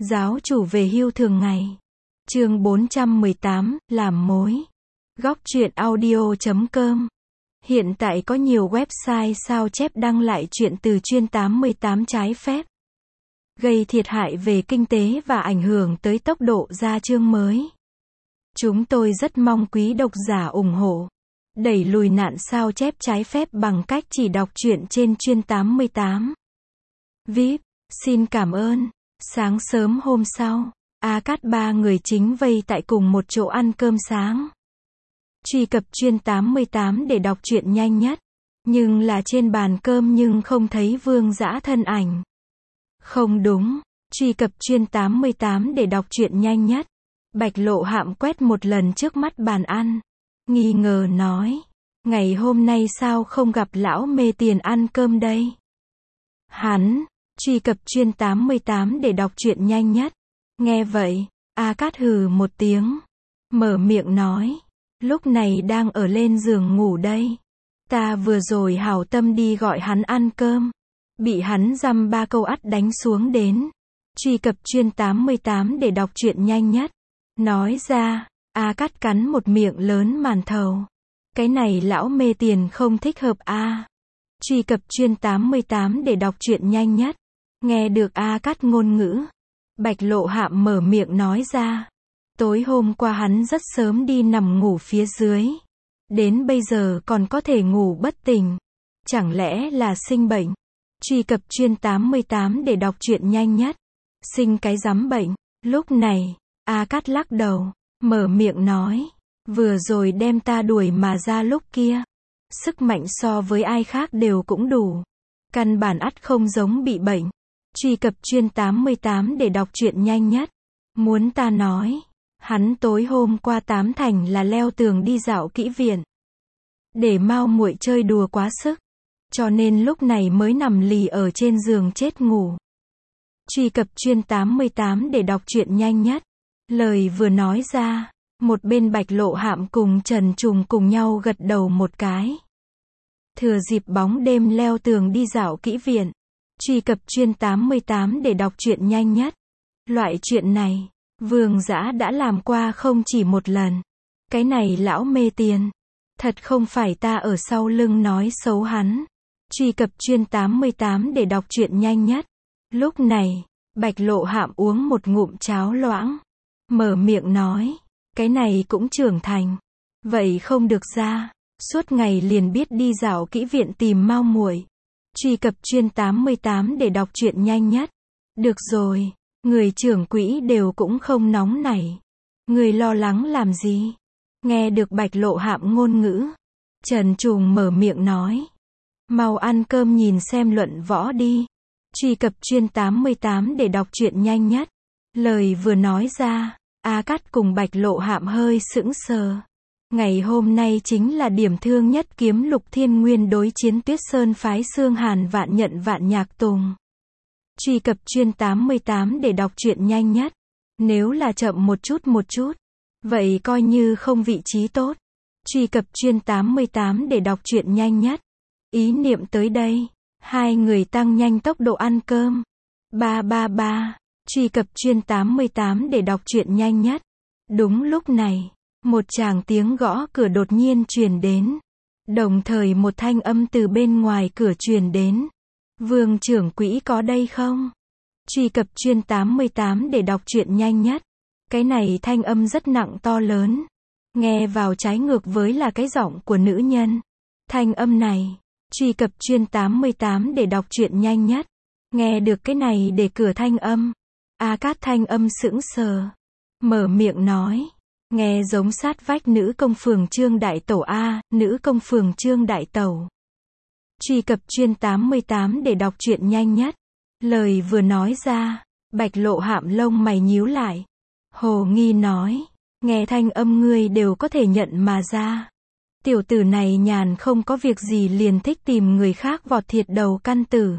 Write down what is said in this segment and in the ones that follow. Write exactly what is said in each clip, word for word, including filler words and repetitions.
Giáo chủ về hưu thường ngày. Chương bốn trăm mười tám, làm mối. Góc truyện audio chấm com. Hiện tại có nhiều website sao chép đăng lại chuyện từ chuyên tám mươi tám trái phép, gây thiệt hại về kinh tế và ảnh hưởng tới tốc độ ra chương mới. Chúng tôi rất mong quý độc giả ủng hộ, đẩy lùi nạn sao chép trái phép bằng cách chỉ đọc truyện trên chuyên tám mươi tám. vê i pê, xin cảm ơn. Sáng sớm hôm sau, A Cát ba người chính vây tại cùng một chỗ ăn cơm sáng. Truy cập chuyên tám mươi tám để đọc truyện nhanh nhất. Nhưng là trên bàn cơm nhưng không thấy Vương Dã thân ảnh. Không đúng, truy cập chuyên tám mươi tám để đọc truyện nhanh nhất. Bạch Lộ Hạm quét một lần trước mắt bàn ăn, nghi ngờ nói, ngày hôm nay sao không gặp lão mê tiền ăn cơm đây? Hắn, truy cập chuyên tám mươi tám để đọc truyện nhanh nhất. Nghe vậy, A Cát hừ một tiếng, mở miệng nói, lúc này đang ở lên giường ngủ đây. Ta vừa rồi hảo tâm đi gọi hắn ăn cơm, bị hắn dăm ba câu ắt đánh xuống đến. Truy cập chuyên tám mươi tám để đọc truyện nhanh nhất. Nói ra, A Cát cắn một miệng lớn màn thầu. Cái này lão mê tiền không thích hợp a. Truy cập chuyên tám mươi tám để đọc truyện nhanh nhất. Nghe được A Cát ngôn ngữ, Bạch Lộ Hạm mở miệng nói ra, tối hôm qua hắn rất sớm đi nằm ngủ phía dưới, đến bây giờ còn có thể ngủ bất tỉnh, chẳng lẽ là sinh bệnh? Truy cập chuyên tám mươi tám để đọc truyện nhanh nhất. Sinh cái rắm bệnh. Lúc này, A Cát lắc đầu, mở miệng nói, vừa rồi đem ta đuổi mà ra lúc kia, sức mạnh so với ai khác đều cũng đủ, căn bản ắt không giống bị bệnh. Truy cập chuyên tám mươi tám để đọc truyện nhanh nhất. Muốn ta nói, hắn tối hôm qua tám thành là leo tường đi dạo kỹ viện, để Mao muội chơi đùa quá sức, cho nên lúc này mới nằm lì ở trên giường chết ngủ. Truy cập chuyên tám mươi tám để đọc truyện nhanh nhất. Lời vừa nói ra, một bên Bạch Lộ Hạm cùng Trần Trùng cùng nhau gật đầu một cái. Thừa dịp bóng đêm leo tường đi dạo kỹ viện. Truy cập chuyên tám mươi tám để đọc truyện nhanh nhất. Loại chuyện này, Vương Dã đã làm qua không chỉ một lần. Cái này lão mê tiền, thật không phải ta ở sau lưng nói xấu hắn. Truy cập chuyên tám mươi tám để đọc truyện nhanh nhất. Lúc này, Bạch Lộ Hạm uống một ngụm cháo loãng, mở miệng nói, cái này cũng trưởng thành, vậy không được ra, suốt ngày liền biết đi dạo kỹ viện tìm Mao muội. Truy cập chuyên tám mươi tám để đọc truyện nhanh nhất. Được rồi, người trưởng quỹ đều cũng không nóng nảy, người lo lắng làm gì? Nghe được Bạch Lộ Hạm ngôn ngữ, Trần Trùng mở miệng nói, mau ăn cơm nhìn xem luận võ đi. Truy cập chuyên tám mươi tám để đọc truyện nhanh nhất. Lời vừa nói ra, A Cát cùng Bạch Lộ Hạm hơi sững sờ. Ngày hôm nay chính là điểm thương nhất kiếm Lục Thiên Nguyên đối chiến Tuyết Sơn phái Xương Hàn Vạn Nhận Vạn Nhạc Tùng. Truy cập chuyên tám mươi tám để đọc truyện nhanh nhất. Nếu là chậm một chút một chút, vậy coi như không vị trí tốt. Truy cập chuyên tám mươi tám để đọc truyện nhanh nhất. Ý niệm tới đây, hai người tăng nhanh tốc độ ăn cơm. Ba ba ba. Truy cập chuyên tám mươi tám để đọc truyện nhanh nhất. Đúng lúc này, một tràng tiếng gõ cửa đột nhiên truyền đến. Đồng thời một thanh âm từ bên ngoài cửa truyền đến. Vương trưởng quỹ có đây không? Truy cập chuyên tám mươi tám để đọc truyện nhanh nhất. Cái này thanh âm rất nặng to lớn. Nghe vào trái ngược với là cái giọng của nữ nhân. Thanh âm này, truy cập chuyên tám mươi tám để đọc truyện nhanh nhất. Nghe được cái này để cửa thanh âm. A Cát thanh âm sững sờ, mở miệng nói, nghe giống sát vách nữ công phường Trương Đại Tẩu a, nữ công phường Trương Đại Tẩu. Truy cập chuyên tám mươi tám để đọc truyện nhanh nhất. Lời vừa nói ra, Bạch Lộ Hạm lông mày nhíu lại, hồ nghi nói, nghe thanh âm ngươi đều có thể nhận mà ra. Tiểu tử này nhàn không có việc gì liền thích tìm người khác vọt thiệt đầu căn tử.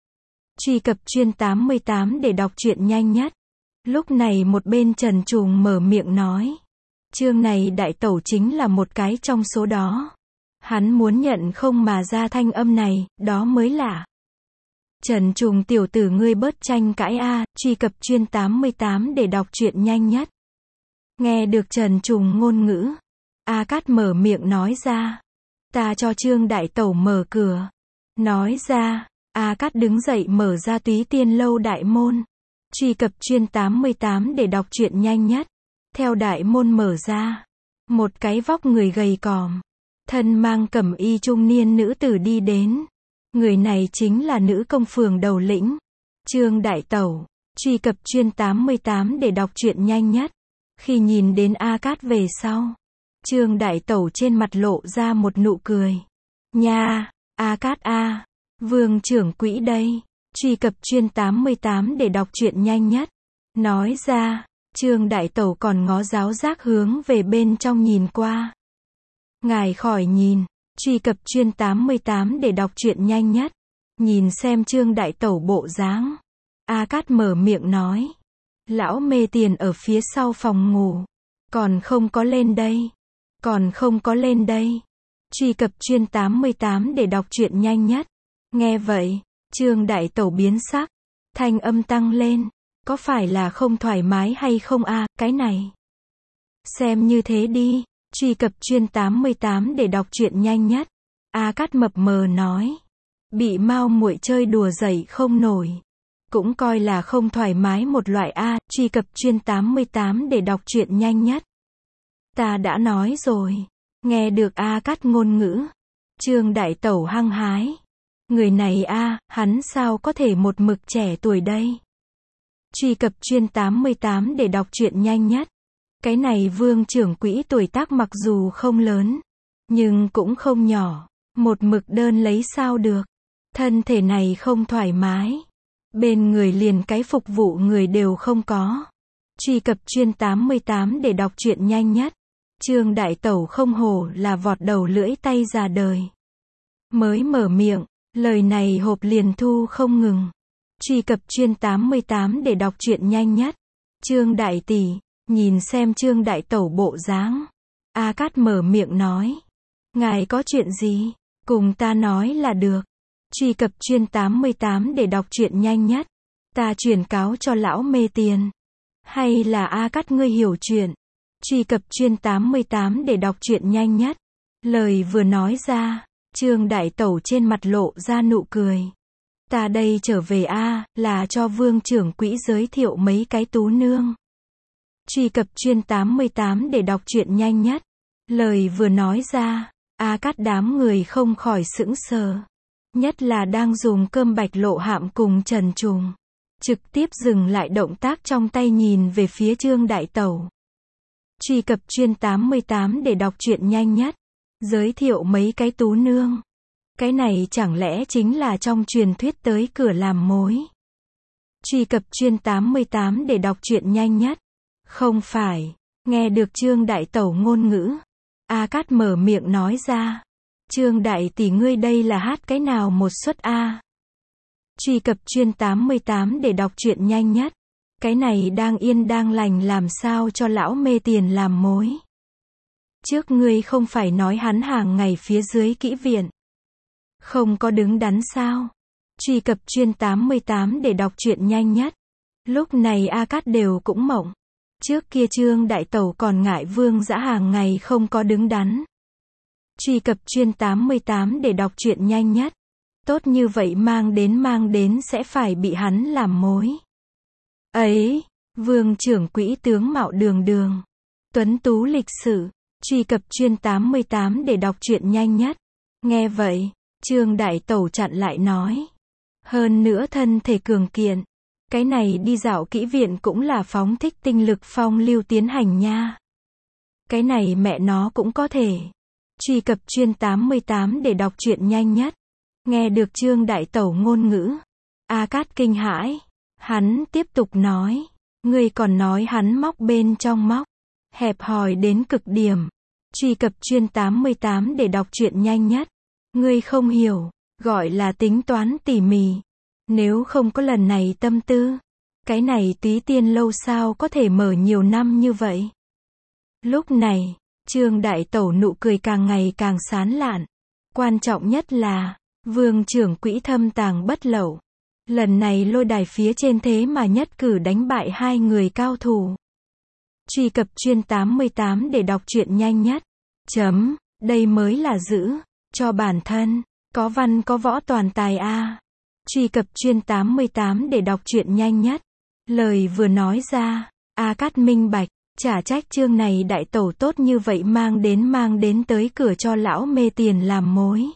Truy cập chuyên tám mươi tám để đọc truyện nhanh nhất. Lúc này một bên Trần Trùng mở miệng nói, chương này Đại Tẩu chính là một cái trong số đó. Hắn muốn nhận không mà ra thanh âm này, đó mới lạ. Trần Trùng tiểu tử ngươi bớt tranh cãi a, truy cập chuyên tám mươi tám để đọc truyện nhanh nhất. Nghe được Trần Trùng ngôn ngữ, A Cát mở miệng nói ra. Ta cho Trương Đại Tẩu mở cửa. Nói ra, A Cát đứng dậy mở ra Túy Tiên Lâu đại môn. Truy cập chuyên tám mươi tám để đọc truyện nhanh nhất. Theo đại môn mở ra, một cái vóc người gầy còm, thân mang cẩm y trung niên nữ tử đi đến. Người này chính là nữ công phường đầu lĩnh, Trương Đại Tẩu. Truy cập chuyên tám mươi tám để đọc truyện nhanh nhất. Khi nhìn đến A Cát về sau, Trương Đại Tẩu trên mặt lộ ra một nụ cười. Nha, A Cát a, Vương trưởng quỹ đây. Truy cập chuyên tám mươi tám để đọc truyện nhanh nhất. Nói ra, Trương Đại Tẩu còn ngó giáo giác hướng về bên trong nhìn qua. Ngài khỏi nhìn. Truy cập chuyên tám mươi tám để đọc truyện nhanh nhất. Nhìn xem Trương Đại Tẩu bộ dáng, A Cát mở miệng nói. Lão mê tiền ở phía sau phòng ngủ. Còn không có lên đây. Còn không có lên đây. Truy cập chuyên tám mươi tám để đọc truyện nhanh nhất. Nghe vậy, Trương Đại Tẩu biến sắc. Thanh âm tăng lên. Có phải là không thoải mái hay không a, à, cái này? Xem như thế đi. Truy cập chuyên tám mươi tám để đọc truyện nhanh nhất. A Cát mập mờ nói. Bị Mao muội chơi đùa dậy không nổi. Cũng coi là không thoải mái một loại a. Truy cập chuyên tám mươi tám để đọc truyện nhanh nhất. Ta đã nói rồi. Nghe được A Cát ngôn ngữ, Trương Đại Tẩu hăng hái. Người này a, hắn sao có thể một mực trẻ tuổi đây? Truy cập chuyên tám mươi tám để đọc truyện nhanh nhất. Cái này Vương trưởng quỹ tuổi tác mặc dù không lớn, nhưng cũng không nhỏ. Một mực đơn lấy sao được. Thân thể này không thoải mái. Bên người liền cái phục vụ người đều không có. Truy cập chuyên tám mươi tám để đọc truyện nhanh nhất. Trương Đại Tẩu không hổ là vọt đầu lưỡi tay già đời. Mới mở miệng, lời này hộp liền thu không ngừng. Truy cập chuyên tám mươi tám để đọc truyện nhanh nhất. Trương Đại Tỷ, nhìn xem Trương Đại Tẩu bộ dáng. A Cát mở miệng nói. Ngài có chuyện gì? Cùng ta nói là được. Truy cập chuyên tám mươi tám để đọc truyện nhanh nhất. Ta truyền cáo cho lão mê tiền. Hay là A Cát ngươi hiểu chuyện? Truy cập chuyên tám mươi tám để đọc truyện nhanh nhất. Lời vừa nói ra, Trương Đại Tẩu trên mặt lộ ra nụ cười. Ta đây trở về a, là cho Vương trưởng quỹ giới thiệu mấy cái tú nương. Truy cập chuyên tám mươi tám để đọc truyện nhanh nhất. Lời vừa nói ra, A Cát đám người không khỏi sững sờ. Nhất là đang dùng cơm Bạch Lộ Hạm cùng Trần Trùng. Trực tiếp dừng lại động tác trong tay nhìn về phía Trương Đại Tẩu. Truy cập chuyên tám mươi tám để đọc truyện nhanh nhất. Giới thiệu mấy cái tú nương. Cái này chẳng lẽ chính là trong truyền thuyết tới cửa làm mối. Truy cập chuyên tám mươi tám để đọc truyện nhanh nhất. Không phải. Nghe được Trương Đại Tẩu ngôn ngữ, A Cát mở miệng nói ra. Trương Đại tỷ ngươi đây là hát cái nào một suất a? Truy cập chuyên tám mươi tám để đọc truyện nhanh nhất. Cái này đang yên đang lành làm sao cho lão mê tiền làm mối. Trước ngươi không phải nói hắn hàng ngày phía dưới kỹ viện. Không có đứng đắn sao? Truy cập chuyên tám mươi tám để đọc truyện nhanh nhất. Lúc này A Cát đều cũng mộng. Trước kia Trương Đại Tẩu còn ngại Vương dã hàng ngày không có đứng đắn. Truy cập chuyên tám mươi tám để đọc truyện nhanh nhất. Tốt như vậy mang đến mang đến sẽ phải bị hắn làm mối. Ấy, Vương trưởng quỹ tướng mạo đường đường. Tuấn tú lịch sự. Truy cập chuyên tám mươi tám để đọc truyện nhanh nhất. Nghe vậy, Trương Đại Tẩu chặn lại nói. Hơn nữa thân thể cường kiện. Cái này đi dạo kỹ viện cũng là phóng thích tinh lực phong lưu tiến hành nha. Cái này mẹ nó cũng có thể. Truy cập chuyên tám mươi tám để đọc truyện nhanh nhất. Nghe được Trương Đại Tẩu ngôn ngữ, A Cát kinh hãi. Hắn tiếp tục nói. Ngươi còn nói hắn móc bên trong móc. Hẹp hòi đến cực điểm. Truy cập chuyên tám mươi tám để đọc truyện nhanh nhất. Ngươi không hiểu, gọi là tính toán tỉ mỉ. Nếu không có lần này tâm tư, cái này Túy Tiên Lâu sao có thể mở nhiều năm như vậy. Lúc này, Trương Đại Tẩu nụ cười càng ngày càng sán lạn. Quan trọng nhất là, Vương trưởng quỹ thâm tàng bất lậu. Lần này lôi đài phía trên thế mà nhất cử đánh bại hai người cao thủ. Truy cập chuyên tám mươi tám để đọc truyện nhanh nhất. Chấm, đây mới là giữ cho bản thân, có văn có võ toàn tài a. Truy cập chuyên tám mươi tám để đọc truyện nhanh nhất. Lời vừa nói ra, A Cát minh bạch, chả trách chương này đại tẩu tốt như vậy mang đến mang đến tới cửa cho lão mê tiền làm mối.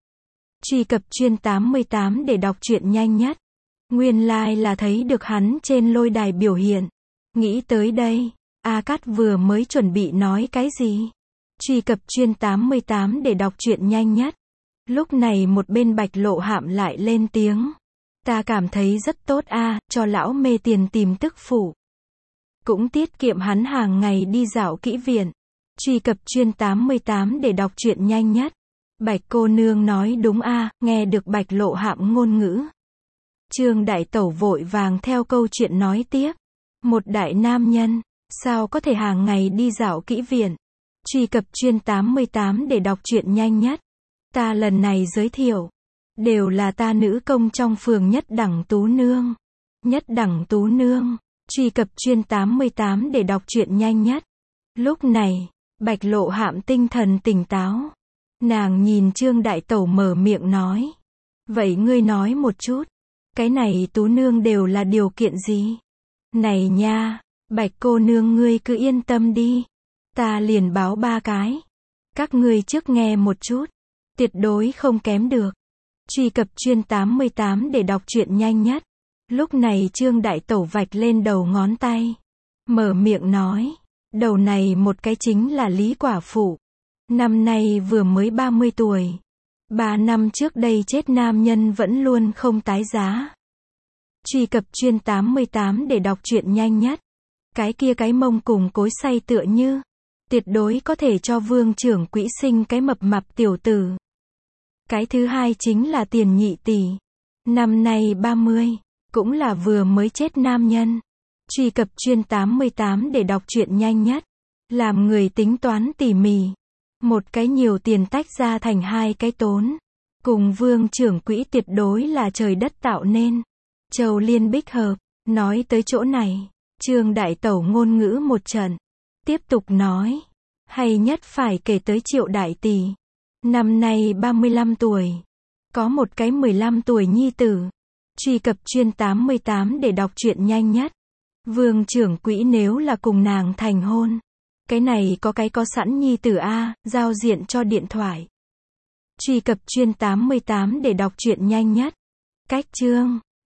Truy cập chuyên tám mươi tám để đọc truyện nhanh nhất. Nguyên lai like là thấy được hắn trên lôi đài biểu hiện. Nghĩ tới đây, A Cát vừa mới chuẩn bị nói cái gì. Truy cập chuyên tám mươi tám để đọc truyện nhanh nhất. Lúc này một bên Bạch Lộ Hạm lại lên tiếng. Ta cảm thấy rất tốt a, cho lão mê tiền tìm tức phụ. Cũng tiết kiệm hắn hàng ngày đi dạo kỹ viện. Truy cập chuyên tám mươi tám để đọc truyện nhanh nhất. Bạch cô nương nói đúng a, nghe được Bạch Lộ Hạm ngôn ngữ. Trương đại tẩu vội vàng theo câu chuyện nói tiếp. Một đại nam nhân, sao có thể hàng ngày đi dạo kỹ viện. Truy cập chuyên tám mươi tám để đọc truyện nhanh nhất. Ta lần này giới thiệu, đều là ta nữ công trong phường nhất đẳng tú nương. Nhất đẳng tú nương. Truy cập chuyên tám mươi tám để đọc truyện nhanh nhất. Lúc này, Bạch Lộ Hạm tinh thần tỉnh táo. Nàng nhìn Trương đại tẩu mở miệng nói. Vậy ngươi nói một chút. Cái này tú nương đều là điều kiện gì? Này nha, Bạch cô nương ngươi cứ yên tâm đi. Ta liền báo ba cái. Các ngươi trước nghe một chút. Tuyệt đối không kém được. Truy cập chuyên tám mươi tám để đọc truyện nhanh nhất. Lúc này Trương đại tẩu vạch lên đầu ngón tay. Mở miệng nói. Đầu này một cái chính là Lý quả phụ. Năm nay vừa mới ba mươi tuổi. Ba năm trước đây chết nam nhân vẫn luôn không tái giá. Truy cập chuyên tám mươi tám để đọc truyện nhanh nhất. Cái kia cái mông cùng cối xay tựa như. Tuyệt đối có thể cho vương trưởng quỹ sinh cái mập mạp tiểu tử. Cái thứ hai chính là Tiền nhị tỷ. Năm nay ba mươi. Cũng là vừa mới chết nam nhân. Truy cập chuyên tám mươi tám để đọc truyện nhanh nhất. Làm người tính toán tỉ mỉ. Một cái nhiều tiền tách ra thành hai cái tốn. Cùng vương trưởng quỹ tuyệt đối là trời đất tạo nên. Châu Liên bích hợp. Nói tới chỗ này, Trương đại tẩu ngôn ngữ một trận. Tiếp tục nói. Hay nhất phải kể tới Triệu đại tỷ. Năm nay ba mươi lăm tuổi. Có một cái mười lăm tuổi nhi tử. Truy cập chuyên tám mươi tám để đọc truyện nhanh nhất. Vương trưởng quỹ nếu là cùng nàng thành hôn. Cái này có cái có sẵn nhi tử A, giao diện cho điện thoại. Truy cập chuyên tám mươi tám để đọc truyện nhanh nhất. Cách chương.